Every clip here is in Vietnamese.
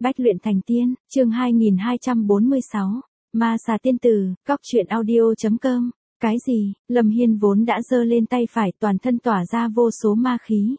Bách luyện thành tiên, chương 2246. Ma xà tiên tử, góc truyện audio.com. Cái gì? Lâm Hiên vốn đã giơ lên tay phải, toàn thân tỏa ra vô số ma khí.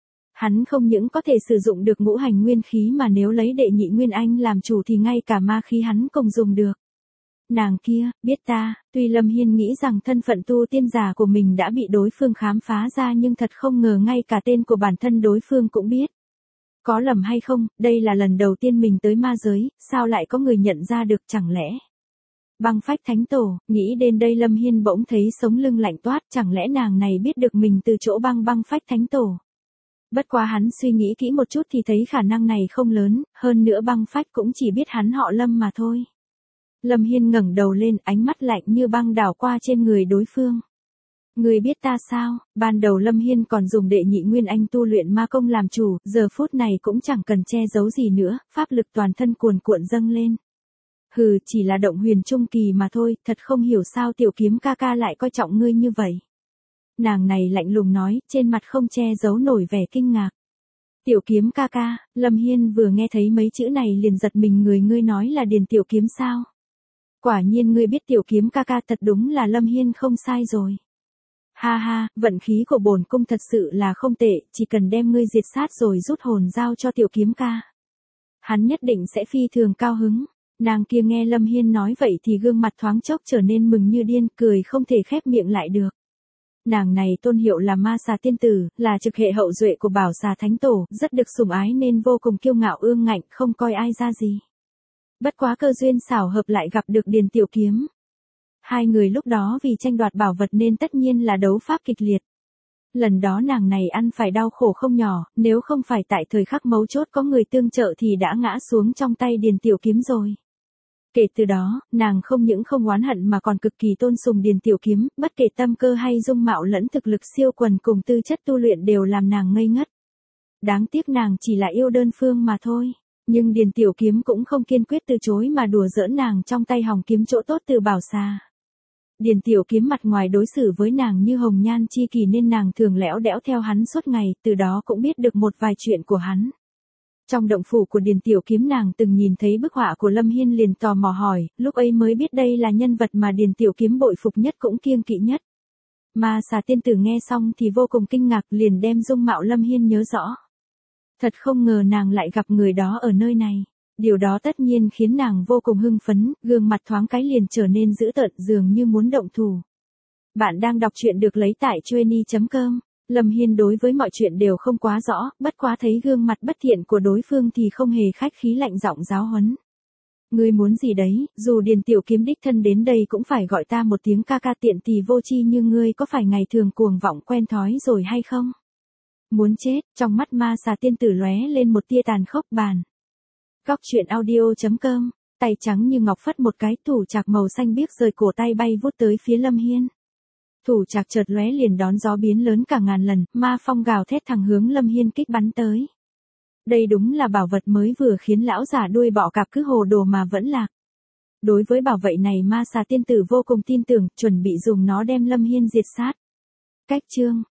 Hắn không những có thể sử dụng được ngũ hành nguyên khí mà nếu lấy đệ nhị nguyên anh làm chủ thì ngay cả ma khí hắn cùng dùng được. Nàng kia, biết ta, tuy Lâm Hiên nghĩ rằng thân phận tu tiên giả của mình đã bị đối phương khám phá ra nhưng thật không ngờ ngay cả tên của bản thân đối phương cũng biết. Có lầm hay không, đây là lần đầu tiên mình tới ma giới, sao lại có người nhận ra được chẳng lẽ? Băng phách thánh tổ, nghĩ đến đây Lâm Hiên bỗng thấy sống lưng lạnh toát, chẳng lẽ nàng này biết được mình từ chỗ băng phách thánh tổ? Bất quá hắn suy nghĩ kỹ một chút thì thấy khả năng này không lớn, hơn nữa băng phách cũng chỉ biết hắn họ Lâm mà thôi. Lâm Hiên ngẩng đầu lên, ánh mắt lạnh như băng đảo qua trên người đối phương. Người biết ta sao? Ban đầu Lâm Hiên còn dùng đệ nhị nguyên anh tu luyện ma công làm chủ, giờ phút này cũng chẳng cần che giấu gì nữa, pháp lực toàn thân cuồn cuộn dâng lên. Hừ, chỉ là động huyền trung kỳ mà thôi, thật không hiểu sao tiểu kiếm ca ca lại coi trọng ngươi như vậy. Nàng này lạnh lùng nói, trên mặt không che giấu nổi vẻ kinh ngạc. Tiểu kiếm ca ca, Lâm Hiên vừa nghe thấy mấy chữ này liền giật mình, ngươi nói là Điền tiểu kiếm sao? Quả nhiên ngươi biết tiểu kiếm ca ca, thật đúng là Lâm Hiên không sai rồi. Ha ha, vận khí của bổn cung thật sự là không tệ, chỉ cần đem ngươi diệt sát rồi rút hồn giao cho tiểu kiếm ca. Hắn nhất định sẽ phi thường cao hứng. Nàng kia nghe Lâm Hiên nói vậy thì gương mặt thoáng chốc trở nên mừng như điên, cười không thể khép miệng lại được. Nàng này tôn hiệu là ma xà tiên tử, là trực hệ hậu duệ của bảo xà thánh tổ, rất được sủng ái nên vô cùng kiêu ngạo ương ngạnh, không coi ai ra gì. Bất quá cơ duyên xảo hợp lại gặp được Điền tiểu kiếm. Hai người lúc đó vì tranh đoạt bảo vật nên tất nhiên là đấu pháp kịch liệt. Lần đó nàng này ăn phải đau khổ không nhỏ, nếu không phải tại thời khắc mấu chốt có người tương trợ thì đã ngã xuống trong tay Điền tiểu kiếm rồi. Kể từ đó, nàng không những không oán hận mà còn cực kỳ tôn sùng Điền tiểu kiếm, bất kể tâm cơ hay dung mạo lẫn thực lực siêu quần cùng tư chất tu luyện đều làm nàng ngây ngất. Đáng tiếc nàng chỉ là yêu đơn phương mà thôi. Nhưng Điền tiểu kiếm cũng không kiên quyết từ chối mà đùa giỡn nàng trong tay hòng kiếm chỗ tốt từ bảo xà. Điền tiểu kiếm mặt ngoài đối xử với nàng như hồng nhan chi kỷ nên nàng thường lẽo đẽo theo hắn suốt ngày, từ đó cũng biết được một vài chuyện của hắn. Trong động phủ của Điền tiểu kiếm nàng từng nhìn thấy bức họa của Lâm Hiên liền tò mò hỏi, lúc ấy mới biết đây là nhân vật mà Điền tiểu kiếm bội phục nhất cũng kiêng kỵ nhất. Ma xà tiên tử nghe xong thì vô cùng kinh ngạc, liền đem dung mạo Lâm Hiên nhớ rõ. Thật không ngờ nàng lại gặp người đó ở nơi này. Điều đó tất nhiên khiến nàng vô cùng hưng phấn, gương mặt thoáng cái liền trở nên dữ tợn dường như muốn động thủ. Bạn đang đọc truyện được lấy tại chueny.com. Lâm Hiên đối với mọi chuyện đều không quá rõ, bất quá thấy gương mặt bất thiện của đối phương thì không hề khách khí, lạnh giọng giáo huấn. Ngươi muốn gì đấy, dù Điền tiểu kiếm đích thân đến đây cũng phải gọi ta một tiếng ca ca, tiện tỳ vô chi như ngươi có phải ngày thường cuồng vọng quen thói rồi hay không? Muốn chết, trong mắt ma xà tiên tử lóe lên một tia tàn khốc. Bàn. Góc truyện audio.com, tay trắng như ngọc phất một cái, thủ trạc màu xanh biếc rời cổ tay bay vút tới phía Lâm Hiên. Thủ trạc chợt lóe liền đón gió biến lớn cả ngàn lần, ma phong gào thét thẳng hướng Lâm Hiên kích bắn tới. Đây đúng là bảo vật mới vừa khiến lão giả đuôi bọ cạp cứ hồ đồ mà vẫn lạc. Đối với bảo vệ này ma xà tiên tử vô cùng tin tưởng, chuẩn bị dùng nó đem Lâm Hiên diệt sát. Cách chương